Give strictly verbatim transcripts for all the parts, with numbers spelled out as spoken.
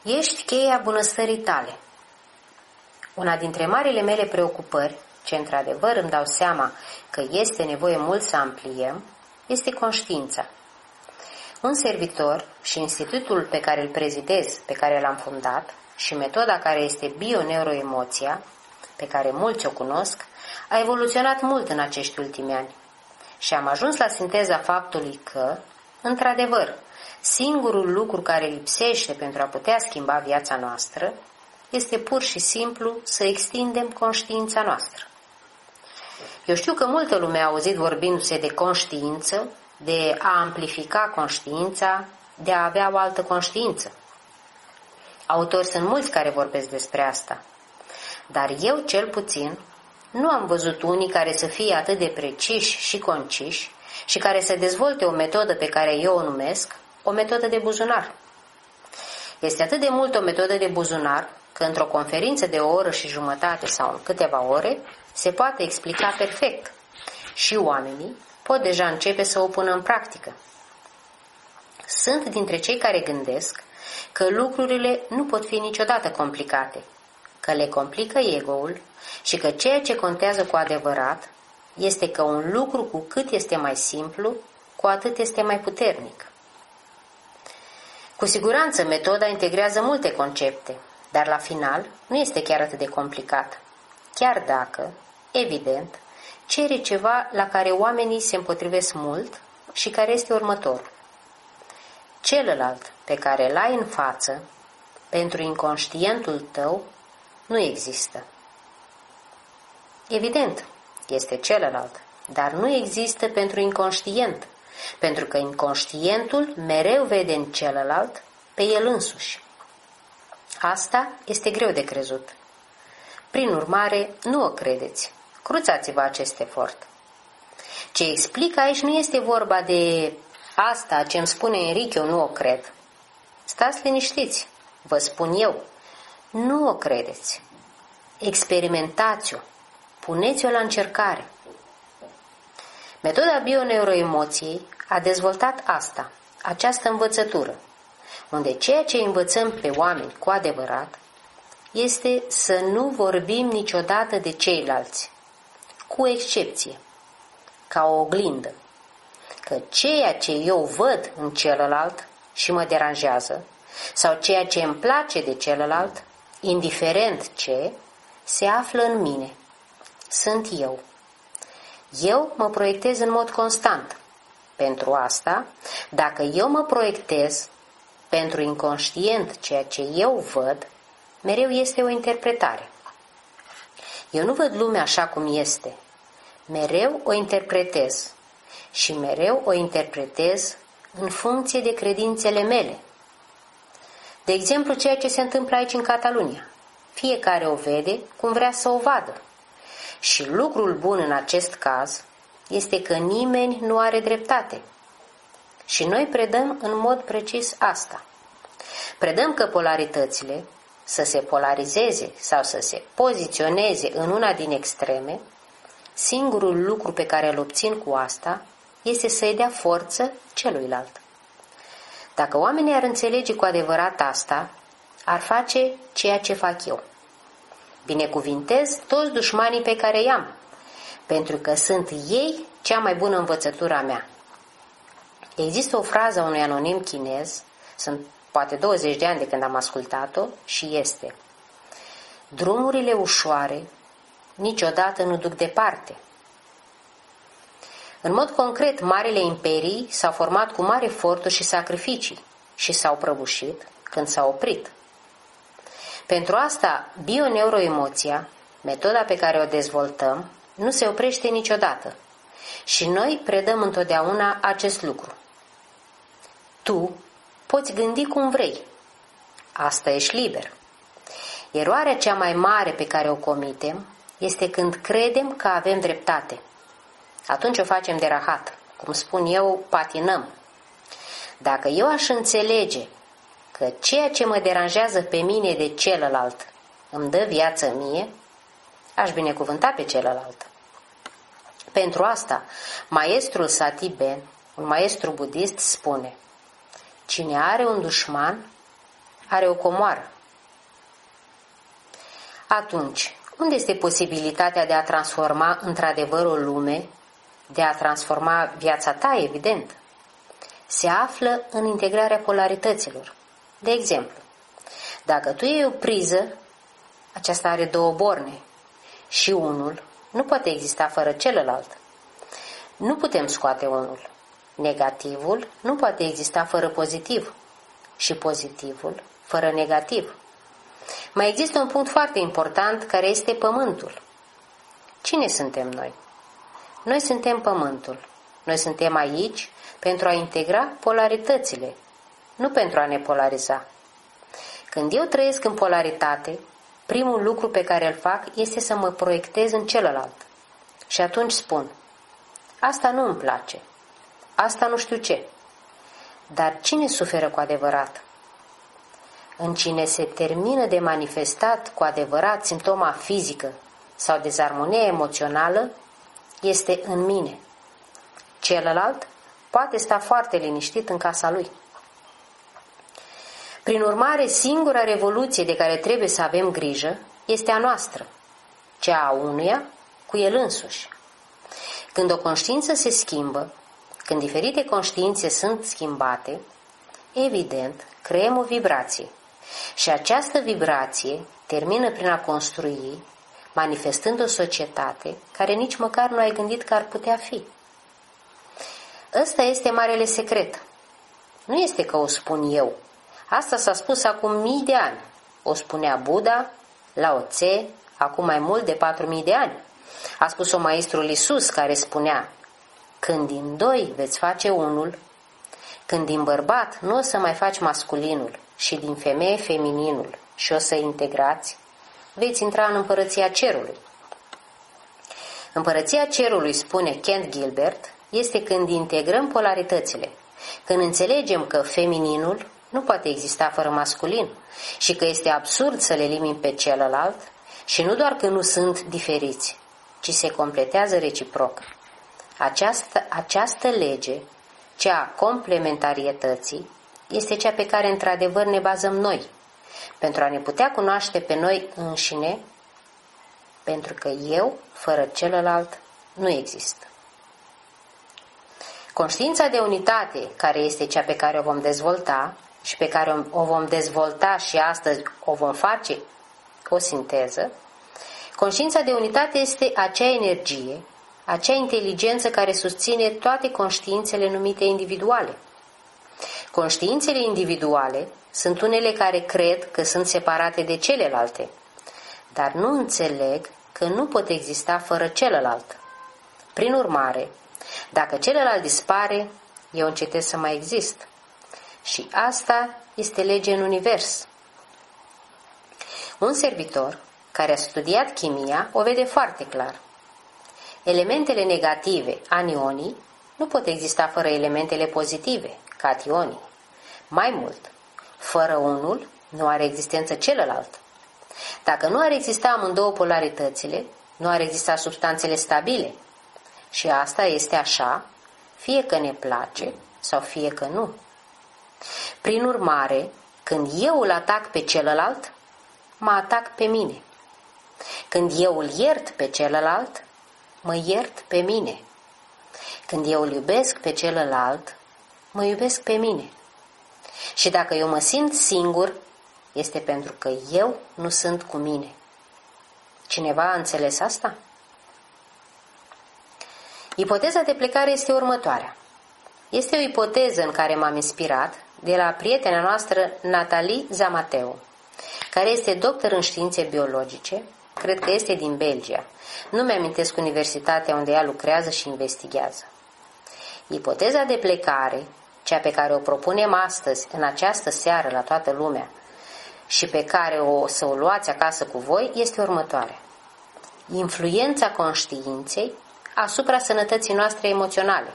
Ești cheia bunăstării tale. Una dintre marile mele preocupări, ce într-adevăr îmi dau seama că este nevoie mult să ampliem, este conștiința. Un servitor și institutul pe care îl prezidez, pe care l-am fundat, și metoda care este bio-neuroemoția, pe care mulți o cunosc, a evoluționat mult în acești ultimi ani. Și am ajuns la sinteza faptului că, într-adevăr, singurul lucru care lipsește pentru a putea schimba viața noastră este pur și simplu să extindem conștiința noastră. Eu știu că multă lume a auzit vorbindu-se de conștiință, de a amplifica conștiința, de a avea o altă conștiință. Autori sunt mulți care vorbesc despre asta, dar eu, cel puțin, nu am văzut unii care să fie atât de preciși și conciși și care să dezvolte o metodă pe care eu o numesc o metodă de buzunar. Este atât de mult o metodă de buzunar că într-o conferință de o oră și jumătate sau în câteva ore se poate explica perfect și oamenii pot deja începe să o pună în practică. Sunt dintre cei care gândesc că lucrurile nu pot fi niciodată complicate, că le complică ego-ul și că ceea ce contează cu adevărat este că un lucru cu cât este mai simplu, cu atât este mai puternic. Cu siguranță metoda integrează multe concepte, dar la final nu este chiar atât de complicat, chiar dacă, evident, cere ceva la care oamenii se împotrivesc mult și care este următorul. Celălalt pe care îl ai în față, pentru inconștientul tău, nu există. Evident, este celălalt, dar nu există pentru inconștient, pentru că inconștientul mereu vede în celălalt pe el însuși. Asta este greu de crezut. Prin urmare, nu o credeți. Cruțați-vă acest efort. Ce explic aici nu este vorba de asta ce îmi spune Enrique, eu nu o cred. Stați liniștiți, vă spun eu, nu o credeți. Experimentați-o, puneți-o la încercare. Metoda bio-neuroemoției a dezvoltat asta, această învățătură, unde ceea ce învățăm pe oameni cu adevărat este să nu vorbim niciodată de ceilalți, cu excepție, ca o oglindă, că ceea ce eu văd în celălalt și mă deranjează, sau ceea ce îmi place de celălalt, indiferent ce, se află în mine. Sunt eu. Eu mă proiectez în mod constant. Pentru asta, dacă eu mă proiectez pentru inconștient ceea ce eu văd, mereu este o interpretare. Eu nu văd lumea așa cum este. Mereu o interpretez. Și mereu o interpretez în funcție de credințele mele. De exemplu, ceea ce se întâmplă aici în Catalunia. Fiecare o vede cum vrea să o vadă. Și lucrul bun în acest caz este că nimeni nu are dreptate. Și noi predăm în mod precis asta. Predăm că polaritățile, să se polarizeze sau să se poziționeze în una din extreme, singurul lucru pe care îl obțin cu asta este să-i dea forță celuilalt. Dacă oamenii ar înțelege cu adevărat asta, ar face ceea ce fac eu. Binecuvintez toți dușmanii pe care i-am, pentru că sunt ei cea mai bună învățătură a mea. Există o frază a unui anonim chinez, sunt poate douăzeci de ani de când am ascultat-o, și este: drumurile ușoare niciodată nu duc departe. În mod concret, marile imperii s-au format cu mari eforturi și sacrificii și s-au prăbușit când s-au oprit. Pentru asta, bio-neuroemoția, metoda pe care o dezvoltăm, nu se oprește niciodată. Și noi predăm întotdeauna acest lucru. Tu poți gândi cum vrei. Asta ești liber. Eroarea cea mai mare pe care o comitem este când credem că avem dreptate. Atunci o facem de rahat. Cum spun eu, patinăm. Dacă eu aș înțelege că ceea ce mă deranjează pe mine de celălalt îmi dă viață mie, aș binecuvânta pe celălalt. Pentru asta, maestrul Sati Ben, un maestru budist, spune: cine are un dușman, are o comoară. Atunci, unde este posibilitatea de a transforma într-adevăr o lume, de a transforma viața ta, evident? Se află în integrarea polarităților. De exemplu, dacă tu iei o priză, aceasta are două borne și unul nu poate exista fără celălalt. Nu putem scoate unul. Negativul nu poate exista fără pozitiv și pozitivul fără negativ. Mai există un punct foarte important care este pământul. Cine suntem noi? Noi suntem pământul. Noi suntem aici pentru a integra polaritățile, nu pentru a ne polariza. Când eu trăiesc în polaritate, primul lucru pe care îl fac este să mă proiectez în celălalt. Și atunci spun, asta nu îmi place, asta nu știu ce. Dar cine suferă cu adevărat? În cine se termină de manifestat cu adevărat simptoma fizică sau dezarmonie emoțională, este în mine. Celălalt poate sta foarte liniștit în casa lui. Prin urmare, singura revoluție de care trebuie să avem grijă este a noastră, cea a unuia cu el însuși. Când o conștiință se schimbă, când diferite conștiințe sunt schimbate, evident, creăm o vibrație. Și această vibrație termină prin a construi, manifestând o societate care nici măcar nu ai gândit că ar putea fi. Ăsta este marele secret. Nu este că o spun eu. Asta s-a spus acum mii de ani. O spunea Buddha, Lao Tse, acum mai mult de patru mii de ani. A spus-o maestrul Iisus, care spunea, când din doi veți face unul, când din bărbat nu o să mai faci masculinul și din femeie femininul și o să integrați, veți intra în împărăția cerului. Împărăția cerului, spune Kent Gilbert, este când integrăm polaritățile, când înțelegem că femininul nu poate exista fără masculin și că este absurd să le elimini pe celălalt și nu doar că nu sunt diferiți, ci se completează reciproc. Această, această lege, cea a complementarietății, este cea pe care într-adevăr ne bazăm noi, pentru a ne putea cunoaște pe noi înșine, pentru că eu, fără celălalt, nu există. Conștiința de unitate, care este cea pe care o vom dezvolta și pe care o vom dezvolta și astăzi o vom face o sinteză, conștiința de unitate este acea energie, acea inteligență care susține toate conștiințele numite individuale. Conștiințele individuale sunt unele care cred că sunt separate de celelalte, dar nu înțeleg că nu pot exista fără celălalt. Prin urmare, dacă celălalt dispare, eu încetez să mai exist. Și asta este lege în univers. Un servitor care a studiat chimia o vede foarte clar. Elementele negative, anionii, nu pot exista fără elementele pozitive, cationii. Mai mult, fără unul nu are existență celălalt. Dacă nu ar exista amândouă polaritățile, nu ar exista substanțele stabile. Și asta este așa, fie că ne place sau fie că nu. Prin urmare, când eu îl atac pe celălalt, mă atac pe mine. Când eu îl iert pe celălalt, mă iert pe mine. Când eu îl iubesc pe celălalt, mă iubesc pe mine. Și dacă eu mă simt singur, este pentru că eu nu sunt cu mine. Cineva a înțeles asta? Ipoteza de plecare este următoarea. Este o ipoteză în care m-am inspirat de la prietena noastră Natalie Zamateu, care este doctor în științe biologice, cred că este din Belgia. Nu mi-amintesc universitatea unde ea lucrează și investigează. Ipoteza de plecare, cea pe care o propunem astăzi, în această seară, la toată lumea, și pe care o să o luați acasă cu voi, este următoarea. Influența conștiinței asupra sănătății noastre emoționale.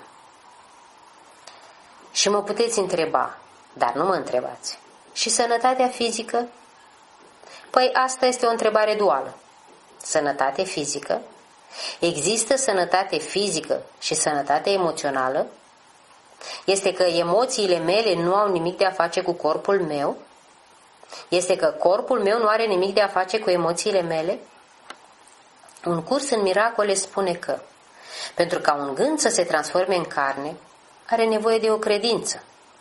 Și mă puteți întreba, dar nu mă întrebați, și sănătatea fizică? Păi asta este o întrebare duală. Sănătate fizică? Există sănătate fizică și sănătate emoțională? Este că emoțiile mele nu au nimic de a face cu corpul meu? Este că corpul meu nu are nimic de a face cu emoțiile mele? Un curs în miracole spune că, pentru ca un gând să se transforme în carne, are nevoie de o credință.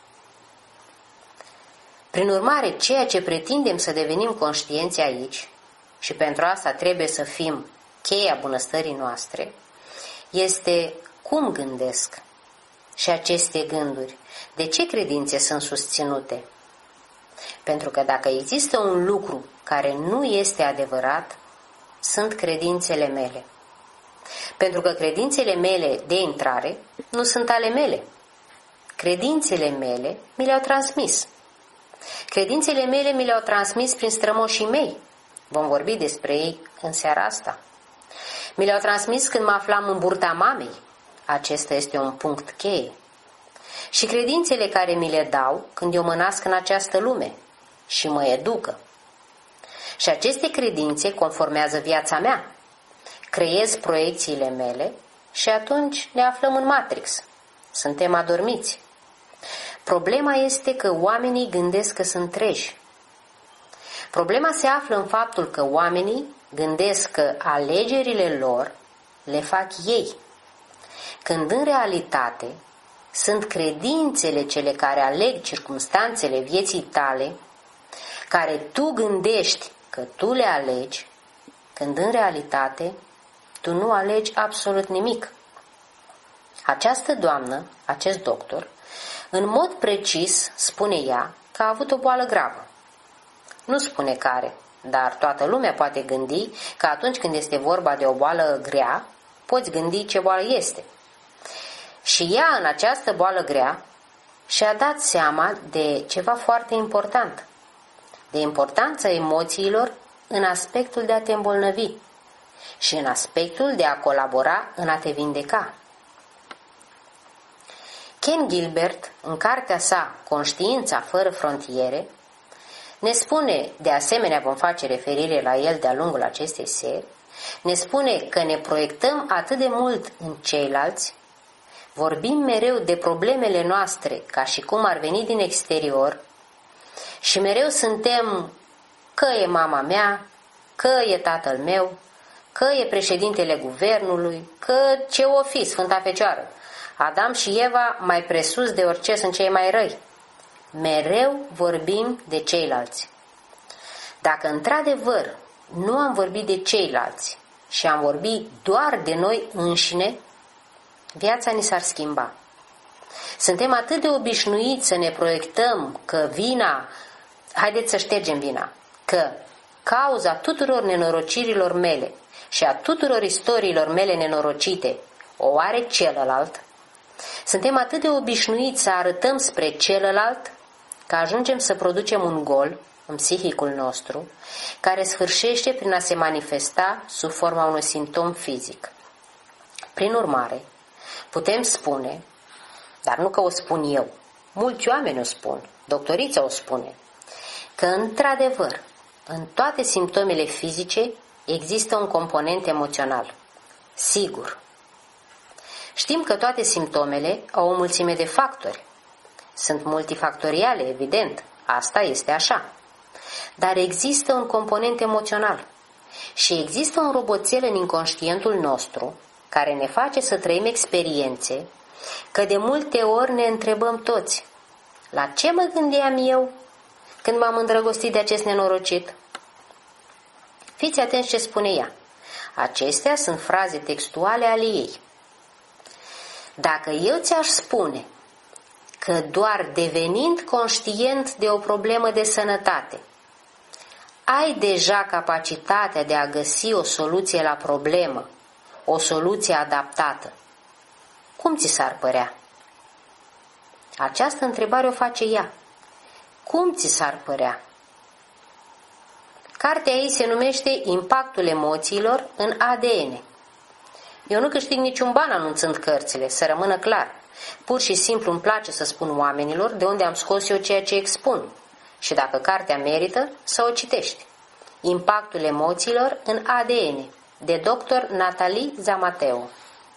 Prin urmare, ceea ce pretindem să devenim conștienți aici, și pentru asta trebuie să fim cheia bunăstării noastre, este cum gândesc și aceste gânduri, de ce credințe sunt susținute. Pentru că dacă există un lucru care nu este adevărat, sunt credințele mele. Pentru că credințele mele de intrare nu sunt ale mele. Credințele mele mi le-au transmis. Credințele mele mi le-au transmis prin strămoșii mei. Vom vorbi despre ei în seara asta. Mi le-au transmis când mă aflam în burta mamei. Acesta este un punct cheie. Și credințele care mi le dau când eu mă nasc în această lume și mă educă. Și aceste credințe conformează viața mea. Creez proiecțiile mele și atunci ne aflăm în Matrix. Suntem adormiți. Problema este că oamenii gândesc că sunt treji. Problema se află în faptul că oamenii gândesc că alegerile lor le fac ei, când în realitate sunt credințele cele care aleg circumstanțele vieții tale, care tu gândești că tu le alegi, când în realitate tu nu alegi absolut nimic. Această doamnă, acest doctor, în mod precis spune ea că a avut o boală gravă. Nu spune care, dar toată lumea poate gândi că atunci când este vorba de o boală grea, poți gândi ce boală este. Și ea, în această boală grea, și-a dat seama de ceva foarte important, de importanța emoțiilor în aspectul de a te îmbolnăvi și în aspectul de a colabora în a te vindeca. Ken Gilbert, în cartea sa Conștiința fără frontiere, ne spune, de asemenea vom face referire la el de-a lungul acestei seri, ne spune că ne proiectăm atât de mult în ceilalți, vorbim mereu de problemele noastre ca și cum ar veni din exterior și mereu suntem că e mama mea, că e tatăl meu, că e președintele guvernului, că ce o fi, Sfânta Fecioară. Adam și Eva, mai presus de orice, sunt cei mai răi. Mereu vorbim de ceilalți. Dacă într-adevăr nu am vorbit de ceilalți și am vorbit doar de noi înșine, viața ni s-ar schimba. Suntem atât de obișnuiți să ne proiectăm că vina, haideți să ștergem vina, că cauza tuturor nenorocirilor mele și a tuturor istoriilor mele nenorocite o are celălalt. Suntem atât de obișnuiți să arătăm spre celălalt că ajungem să producem un gol în psihicul nostru care sfârșește prin a se manifesta sub forma unui simptom fizic. Prin urmare, putem spune, dar nu că o spun eu, mulți oameni o spun, doctorița o spune, că într-adevăr, în toate simptomele fizice există un component emoțional. Sigur. Știm că toate simptomele au o mulțime de factori. Sunt multifactoriale, evident, asta este așa. Dar există un component emoțional și există un roboțel în inconștientul nostru care ne face să trăim experiențe, că de multe ori ne întrebăm toți, la ce mă gândeam eu când m-am îndrăgostit de acest nenorocit? Fiți atenți ce spune ea. Acestea sunt fraze textuale ale ei. Dacă eu ți-aș spune că doar devenind conștient de o problemă de sănătate, ai deja capacitatea de a găsi o soluție la problemă, o soluție adaptată, cum ți s-ar părea? Această întrebare o face ea. Cum ți s-ar părea? Cartea ei se numește Impactul emoțiilor în A D N. Eu nu câștig niciun ban anunțând cărțile, să rămână clar. Pur și simplu îmi place să spun oamenilor de unde am scos eu ceea ce expun și dacă cartea merită, să o citești. Impactul emoțiilor în A D N, de doctor Natalie Zamateo.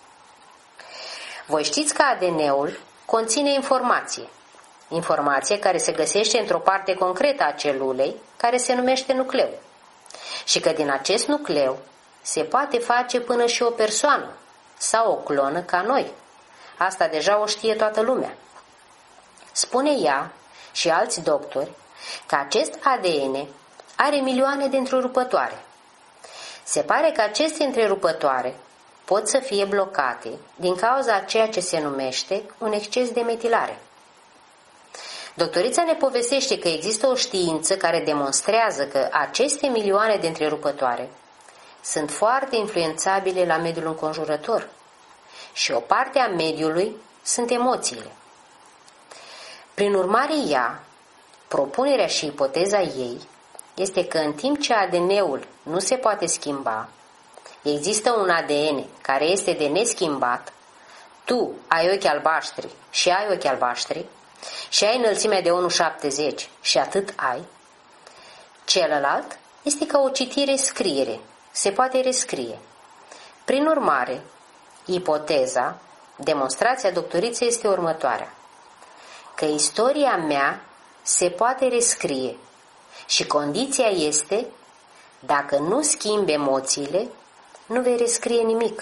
Voi știți că A D N-ul conține informație. Informație care se găsește într-o parte concretă a celulei, care se numește nucleu, și că din acest nucleu se poate face până și o persoană sau o clonă ca noi. Asta deja o știe toată lumea. Spune ea și alți doctori că acest A D N are milioane de întrerupătoare. Se pare că aceste întrerupătoare pot să fie blocate din cauza a ceea ce se numește un exces de metilare. Doctorița ne povestește că există o știință care demonstrează că aceste milioane de întrerupătoare sunt foarte influențabile la mediul înconjurător și o parte a mediului sunt emoțiile. Prin urmare, ea, propunerea și ipoteza ei este că în timp ce A D N-ul nu se poate schimba, există un A D N care este de neschimbat, tu ai ochi albaștri și ai ochi albaștri și ai înălțimea de unu virgulă șaptezeci și atât ai, celălalt este ca o citire-scriere, se poate rescrie. Prin urmare, ipoteza, demonstrația doctoriței este următoarea: că istoria mea se poate rescrie și condiția este, dacă nu schimbi emoțiile, nu vei rescrie nimic.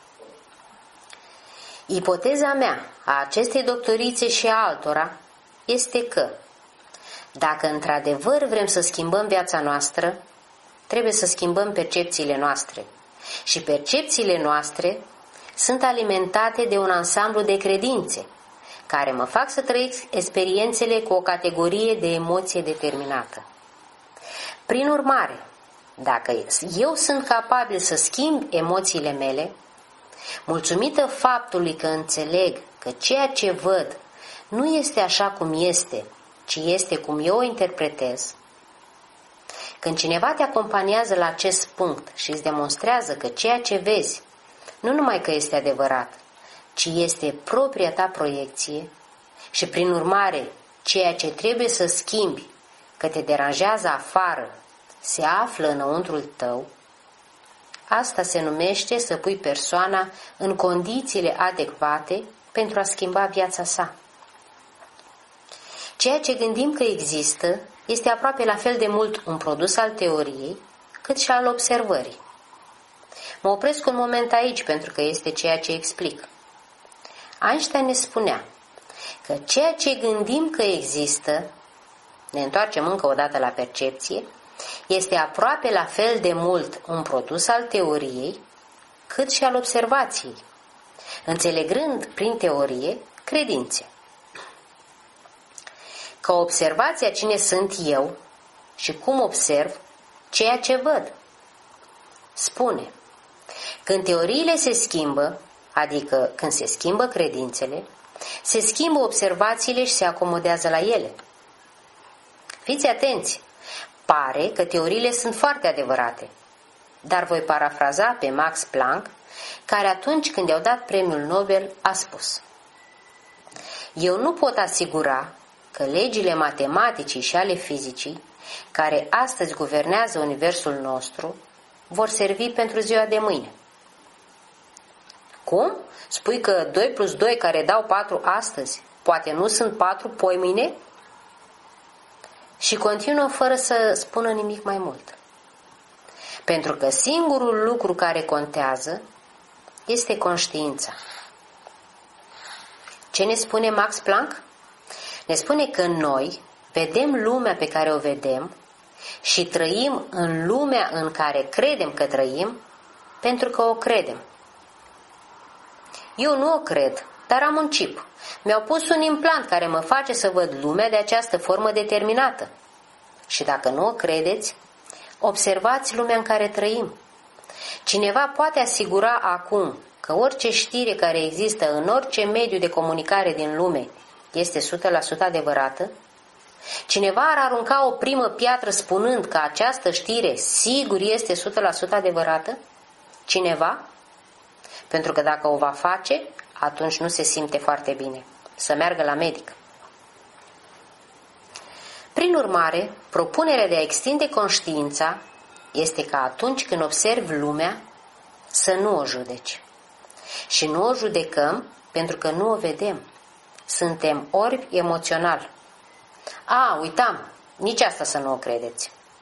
Ipoteza mea, a acestei doctorițe și a altora, este că, dacă într-adevăr vrem să schimbăm viața noastră, trebuie să schimbăm percepțiile noastre. Și percepțiile noastre sunt alimentate de un ansamblu de credințe, care mă fac să trăiesc experiențele cu o categorie de emoție determinată. Prin urmare, dacă eu sunt capabil să schimb emoțiile mele, mulțumită faptului că înțeleg că ceea ce văd nu este așa cum este, ci este cum eu o interpretez, când cineva te acompaniază la acest punct și îți demonstrează că ceea ce vezi nu numai că este adevărat, ci este propria ta proiecție și prin urmare ceea ce trebuie să schimbi, că te deranjează afară, se află înăuntrul tău, asta se numește să pui persoana în condițiile adecvate pentru a schimba viața sa. Ceea ce gândim că există este aproape la fel de mult un produs al teoriei cât și al observării. Mă opresc un moment aici pentru că este ceea ce explic. Einstein ne spunea că ceea ce gândim că există, ne întoarcem încă o dată la percepție, este aproape la fel de mult un produs al teoriei cât și al observației, înțelegând prin teorie credințe. Că observația cine sunt eu și cum observ ceea ce văd. Spune, când teoriile se schimbă, adică când se schimbă credințele, se schimbă observațiile și se acomodează la ele. Fiți atenți! Pare că teoriile sunt foarte adevărate, dar voi parafraza pe Max Planck, care atunci când i-au dat premiul Nobel a spus: eu nu pot asigura că legile matematicii și ale fizicii, care astăzi guvernează universul nostru, vor servi pentru ziua de mâine. Cum? Spui că doi plus doi care dau patru astăzi, poate nu sunt patru poimâine? Și continuă fără să spună nimic mai mult. Pentru că singurul lucru care contează este conștiința. Ce ne spune Max Planck? Ne spune că noi vedem lumea pe care o vedem și trăim în lumea în care credem că trăim pentru că o credem. Eu nu o cred, dar am un chip. Mi-au pus un implant care mă face să văd lumea de această formă determinată. Și dacă nu o credeți, observați lumea în care trăim. Cineva poate asigura acum că orice știre care există în orice mediu de comunicare din lume este o sută la sută adevărată? Cineva ar arunca o primă piatră spunând că această știre sigur este o sută la sută adevărată? Cineva? Pentru că dacă o va face, atunci nu se simte foarte bine. Să meargă la medic. Prin urmare, propunerea de a extinde conștiința este că atunci când observi lumea, să nu o judeci. Și nu o judecăm pentru că nu o vedem. Suntem orbi emoțional. A, uitam, nici asta să nu o credeți.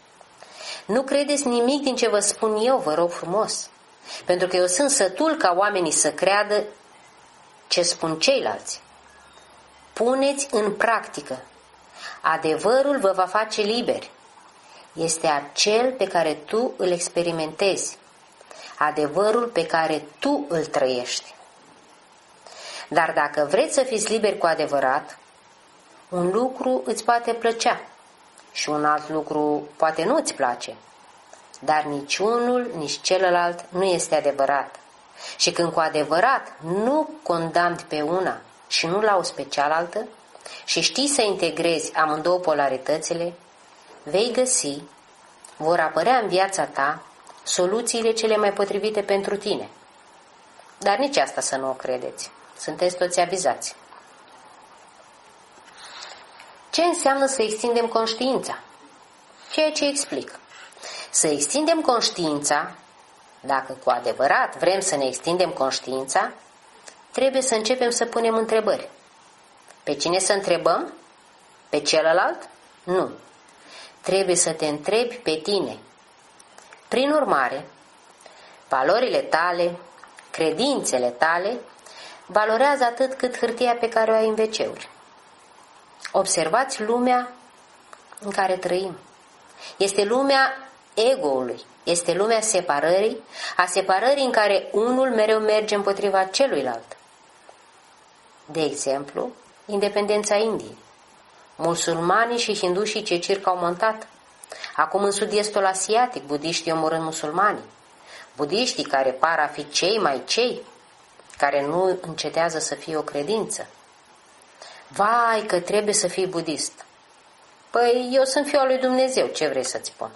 Nu credeți nimic din ce vă spun eu, vă rog frumos, pentru că eu sunt sătul ca oamenii să creadă ce spun ceilalți. Puneți în practică. Adevărul vă va face liberi. Este acel pe care tu îl experimentezi, adevărul pe care tu îl trăiești. Dar dacă vreți să fiți liberi cu adevărat, un lucru îți poate plăcea și un alt lucru poate nu îți place, dar nici unul, nici celălalt nu este adevărat. Și când cu adevărat nu condamni pe una și nu lauzi pe cealaltă și știi să integrezi amândouă polaritățile, vei găsi, vor apărea în viața ta soluțiile cele mai potrivite pentru tine. Dar nici asta să nu o credeți. Sunteți toți avizați. Ce înseamnă să extindem conștiința? Ceea ce explic. Să extindem conștiința, dacă cu adevărat vrem să ne extindem conștiința, trebuie să începem să punem întrebări. Pe cine să întrebăm? Pe celălalt? Nu. Trebuie să te întrebi pe tine. Prin urmare, valorile tale, credințele tale, valorează atât cât hârtia pe care o ai în veceuri. Observați lumea în care trăim. Este lumea ego-ului, este lumea separării, a separării în care unul mereu merge împotriva celuilalt. De exemplu, independența Indiei. Musulmanii și hindușii ce circ au montat. Acum în sud-estul asiatic, budiștii omorând musulmanii. Budiștii care par a fi cei mai cei, care nu încetează să fie o credință. Vai că trebuie să fii budist. Păi eu sunt fiul lui Dumnezeu, ce vrei să-ți spun?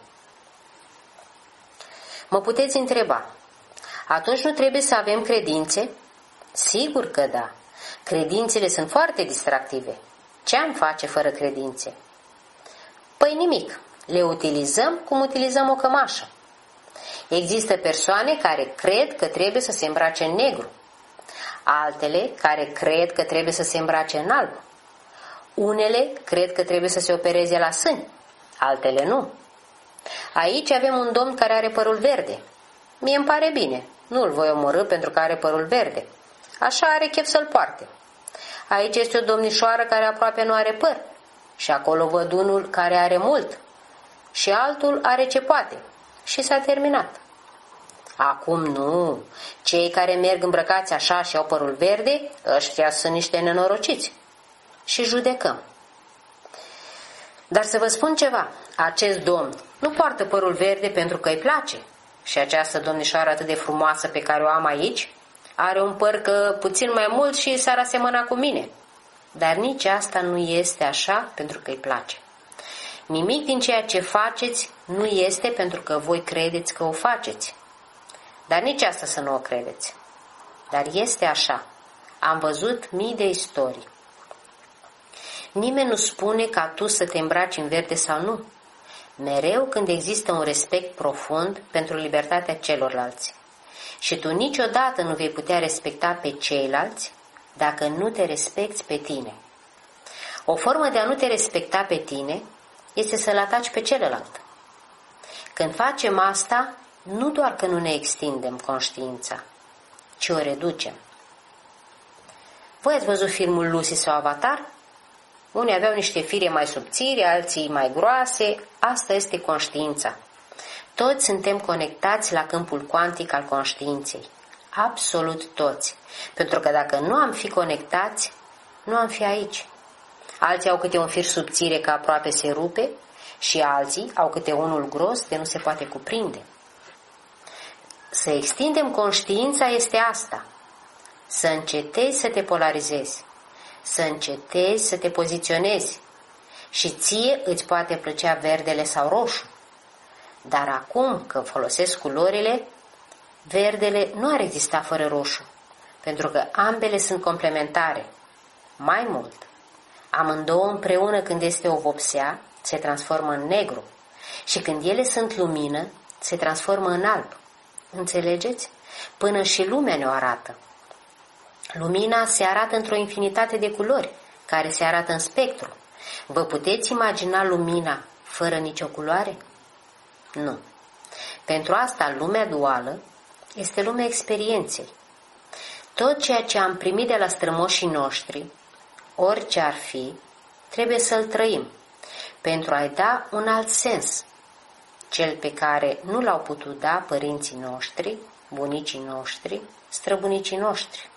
Mă puteți întreba, atunci nu trebuie să avem credințe? Sigur că da. Credințele sunt foarte distractive. Ce am face fără credințe? Păi nimic. Le utilizăm cum utilizăm o cămașă. Există persoane care cred că trebuie să se îmbrace în negru. Altele care cred că trebuie să se îmbrace în alb. Unele cred că trebuie să se opereze la sâni. Altele nu. Aici avem un domn care are părul verde. Mie îmi pare bine. Nu îl voi omorî pentru că are părul verde. Așa are chef să-l poarte. Aici este o domnișoară care aproape nu are păr. Și acolo văd unul care are mult. Și altul are ce poate. Și s-a terminat. Acum nu. Cei care merg îmbrăcați așa și au părul verde, ăștia sunt niște nenorociți. Și judecăm. Dar să vă spun ceva. Acest domn nu poartă părul verde pentru că îi place. Și această domnișoară atât de frumoasă pe care o am aici are un păr că puțin mai mult și s-ar asemăna cu mine. Dar nici asta nu este așa pentru că îi place. Nimic din ceea ce faceți nu este pentru că voi credeți că o faceți. Dar nici asta să nu o credeți. Dar este așa. Am văzut mii de istorii. Nimeni nu spune ca tu să te îmbraci în verde sau nu. Mereu când există un respect profund pentru libertatea celorlalți. Și tu niciodată nu vei putea respecta pe ceilalți dacă nu te respecti pe tine. O formă de a nu te respecta pe tine este să-l ataci pe celălalt. Când facem asta, nu doar că nu ne extindem conștiința, ci o reducem. Voi ați văzut filmul Lucy sau Avatar? Unii aveau niște fire mai subțiri, alții mai groase. Asta este conștiința. Toți suntem conectați la câmpul cuantic al conștiinței. Absolut toți. Pentru că dacă nu am fi conectați, nu am fi aici. Alții au câte un fir subțire că aproape se rupe și alții au câte unul gros de nu se poate cuprinde. Să extindem conștiința este asta. Să încetezi să te polarizezi. Să încetezi să te poziționezi. Și ție îți poate plăcea verdele sau roșu. Dar acum că folosesc culorile, verdele nu ar exista fără roșu, pentru că ambele sunt complementare. Mai mult, amândouă împreună când este o vopsea, se transformă în negru și când ele sunt lumină, se transformă în alb. Înțelegeți? Până și lumea ne-o arată. Lumina se arată într-o infinitate de culori, care se arată în spectru. Vă puteți imagina lumina fără nicio culoare? Nu. Pentru asta, lumea duală este lumea experienței. Tot ceea ce am primit de la strămoșii noștri, orice ar fi, trebuie să-l trăim, pentru a-i da un alt sens, cel pe care nu l-au putut da părinții noștri, bunicii noștri, străbunicii noștri.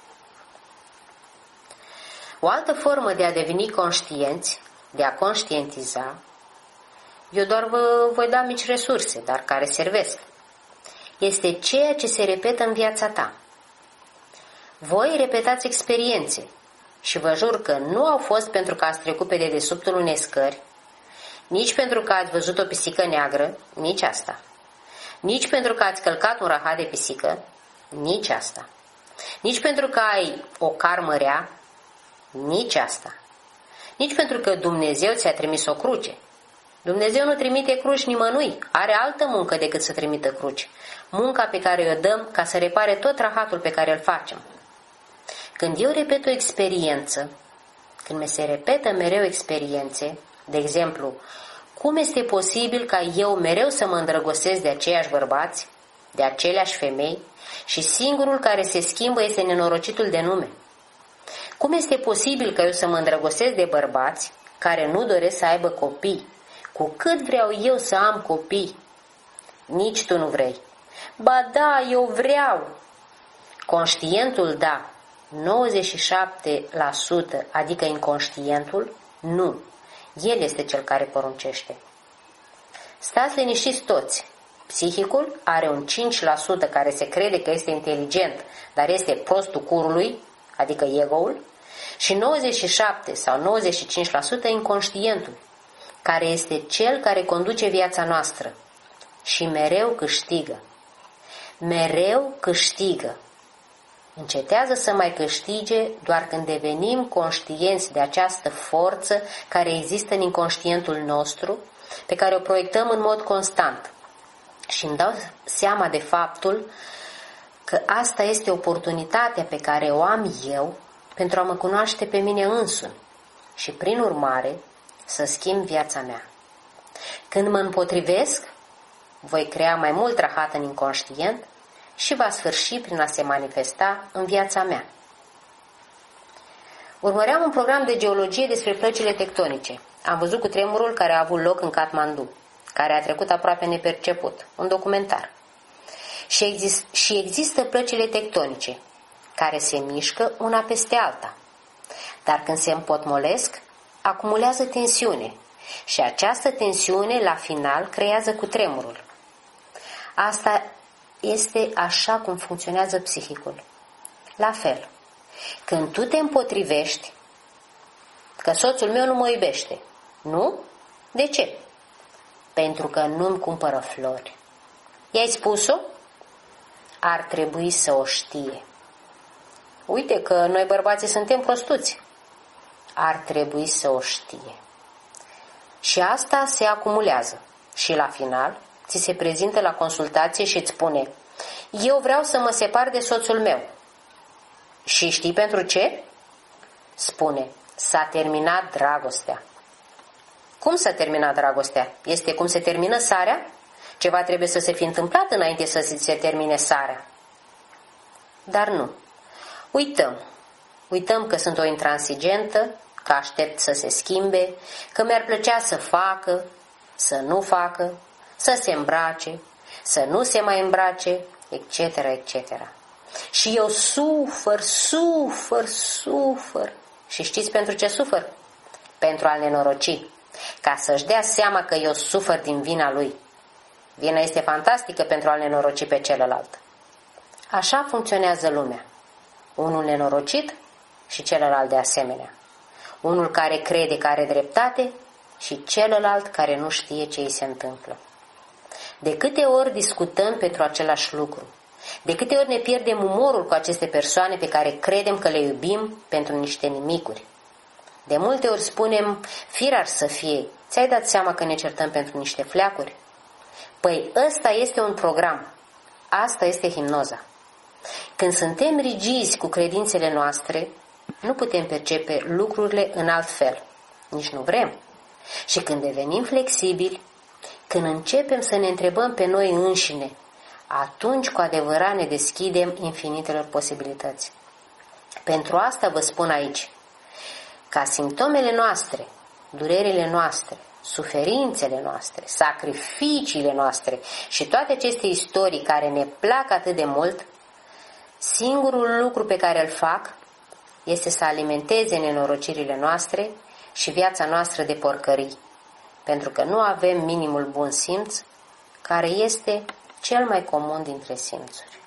O altă formă de a deveni conștienți, de a conștientiza, eu doar vă voi da mici resurse, dar care servesc, este ceea ce se repetă în viața ta. Voi repetați experiențe și vă jur că nu au fost pentru că ați trecut pe dedesubtul unei scări, nici pentru că ați văzut o pisică neagră, nici asta. Nici pentru că ați călcat un rahat de pisică, nici asta. Nici pentru că ai o karmă rea, nici asta. Nici pentru că Dumnezeu ți-a trimis o cruce. Dumnezeu nu trimite cruci nimănui, are altă muncă decât să trimită cruci. Munca pe care o dăm ca să repare tot rahatul pe care îl facem. Când eu repet o experiență, când mi se repetă mereu experiențe, de exemplu, cum este posibil ca eu mereu să mă îndrăgostesc de aceiași bărbați, de aceleași femei și singurul care se schimbă este nenorocitul de nume? Cum este posibil ca eu să mă îndrăgostesc de bărbați care nu doresc să aibă copii, cu cât vreau eu să am copii? Nici tu nu vrei. Ba da, eu vreau. Conștientul da, nouăzeci și șapte la sută, adică inconștientul, nu. El este cel care poruncește. Stați liniștiți toți. Psihicul are un cinci la sută care se crede că este inteligent, dar este prostul curului, adică ego-ul, și nouăzeci și șapte sau nouăzeci și cinci la sută inconștientul, care este cel care conduce viața noastră și mereu câștigă. Mereu câștigă. Încetează să mai câștige doar când devenim conștienți de această forță care există în inconștientul nostru, pe care o proiectăm în mod constant. Și îmi dau seama de faptul că asta este oportunitatea pe care o am eu pentru a mă cunoaște pe mine însumi și, prin urmare, să schimb viața mea. Când mă împotrivesc, voi crea mai mult rahat în inconștient și va sfârși prin a se manifesta în viața mea. Urmăream un program de geologie despre plăcile tectonice. Am văzut cu tremurul care a avut loc în Kathmandu, care a trecut aproape neperceput, un documentar. Și, exist, și există plăcile tectonice, care se mișcă una peste alta. Dar când se împotmolesc, acumulează tensiune și această tensiune la final creează cutremurul. Asta este așa cum funcționează psihicul. La fel, când tu te împotrivești că soțul meu nu mă iubește, nu? De ce? Pentru că nu-mi cumpără flori. I-ai spus-o? Ar trebui să o știe. Uite că noi bărbații suntem prostuți. Ar trebui să o știe. Și asta se acumulează. Și la final ți se prezintă la consultație și îți spune: eu vreau să mă separ de soțul meu. Și știi pentru ce? Spune: s-a terminat dragostea. Cum s-a terminat dragostea? Este cum se termină sarea? Ceva trebuie să se fi întâmplat înainte să se termine sarea. Dar nu. Uităm. Uităm că sunt o intransigentă, că aștept să se schimbe, că mi-ar plăcea să facă, să nu facă, să se îmbrace, să nu se mai îmbrace, etc, et cetera. Și eu sufăr, sufăr, sufăr. Și știți pentru ce sufăr? Pentru a-l nenoroci, ca să-și dea seama că eu sufăr din vina lui. Vina este fantastică pentru a-l nenoroci pe celălalt. Așa funcționează lumea. Unul nenorocit și celălalt de asemenea. Unul care crede că are dreptate și celălalt care nu știe ce îi se întâmplă. De câte ori discutăm pentru același lucru? De câte ori ne pierdem umorul cu aceste persoane pe care credem că le iubim pentru niște nimicuri? De multe ori spunem: firar să fie, ți-ai dat seama că ne certăm pentru niște fleacuri? Păi ăsta este un program. Asta este hipnoza. Când suntem rigizi cu credințele noastre, nu putem percepe lucrurile în alt fel. Nici nu vrem. Și când devenim flexibili, Când începem să ne întrebăm pe noi înșine, atunci cu adevărat ne deschidem infinitelor posibilități. Pentru asta vă spun aici, ca simptomele noastre, durerile noastre, suferințele noastre, sacrificiile noastre și toate aceste istorii care ne plac atât de mult, singurul lucru pe care îl fac este să alimenteze nenorocirile noastre și viața noastră de porcării, pentru că nu avem minimul bun simț, care este cel mai comun dintre simțuri.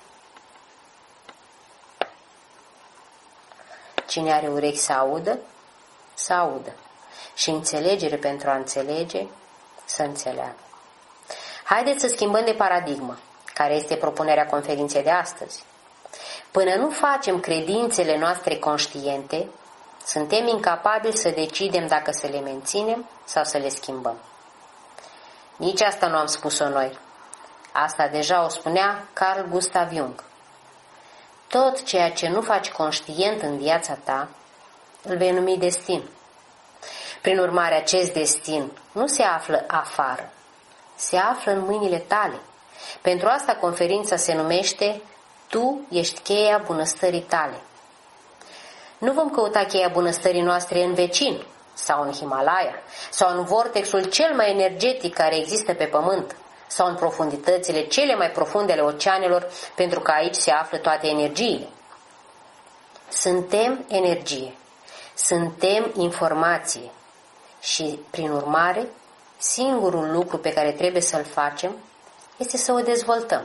Cine are urechi să audă, să audă, și înțelegere pentru a înțelege, să înțeleagă. Haideți să schimbăm de paradigmă, care este propunerea conferinței de astăzi. Până nu facem credințele noastre conștiente, suntem incapabili să decidem dacă să le menținem sau să le schimbăm. Nici asta nu am spus-o noi. Asta deja o spunea Carl Gustav Jung. Tot ceea ce nu faci conștient în viața ta, îl vei numi destin. Prin urmare, acest destin nu se află afară, se află în mâinile tale. Pentru asta conferința se numește Tu ești cheia bunăstării tale. Nu vom căuta cheia bunăstării noastre în vecin, sau în Himalaya, sau în vortexul cel mai energetic care există pe pământ, sau în profunditățile cele mai profunde ale oceanelor, pentru că aici se află toate energiile. Suntem energie, suntem informație și, prin urmare, singurul lucru pe care trebuie să-l facem este să o dezvoltăm.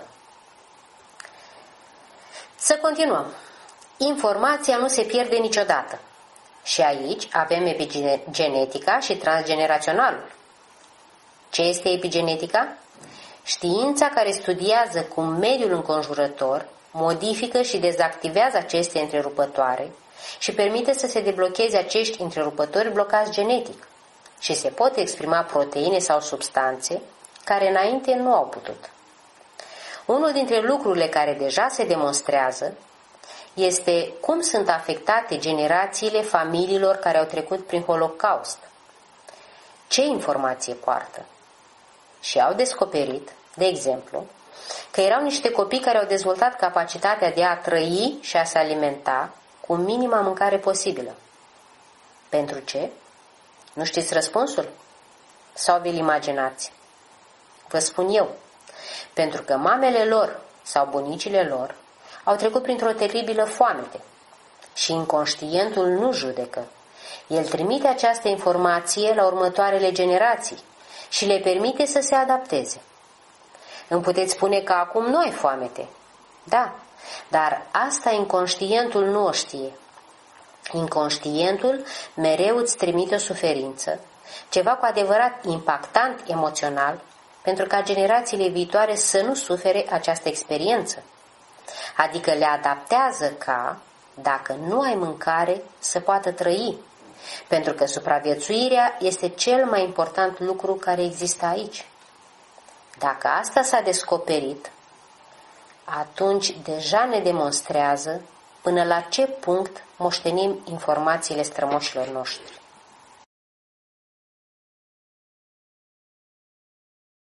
Să continuăm. Informația nu se pierde niciodată. Și aici avem epigenetica și transgeneraționalul. Ce este epigenetica? Știința care studiază cum mediul înconjurător modifică și dezactivează aceste întrerupătoare și permite să se deblocheze acești întrerupători blocați genetic și se pot exprima proteine sau substanțe care înainte nu au putut. Unul dintre lucrurile care deja se demonstrează este cum sunt afectate generațiile familiilor care au trecut prin Holocaust. Ce informație poartă? Și au descoperit, de exemplu, că erau niște copii care au dezvoltat capacitatea de a trăi și a se alimenta cu minima mâncare posibilă. Pentru ce? Nu știți răspunsul? Sau vi-l imaginați? Vă spun eu. Pentru că mamele lor sau bunicile lor au trecut printr-o teribilă foamete și inconștientul nu judecă. El trimite această informație la următoarele generații și le permite să se adapteze. Îmi puteți spune că acum nu ai foamete. Da, dar asta inconștientul nu o știe. Inconștientul mereu îți trimite o suferință, ceva cu adevărat impactant emoțional, pentru ca generațiile viitoare să nu sufere această experiență. Adică le adaptează ca, dacă nu ai mâncare, să poată trăi, pentru că supraviețuirea este cel mai important lucru care există aici. Dacă asta s-a descoperit, atunci deja ne demonstrează până la ce punct moștenim informațiile strămoșilor noștri.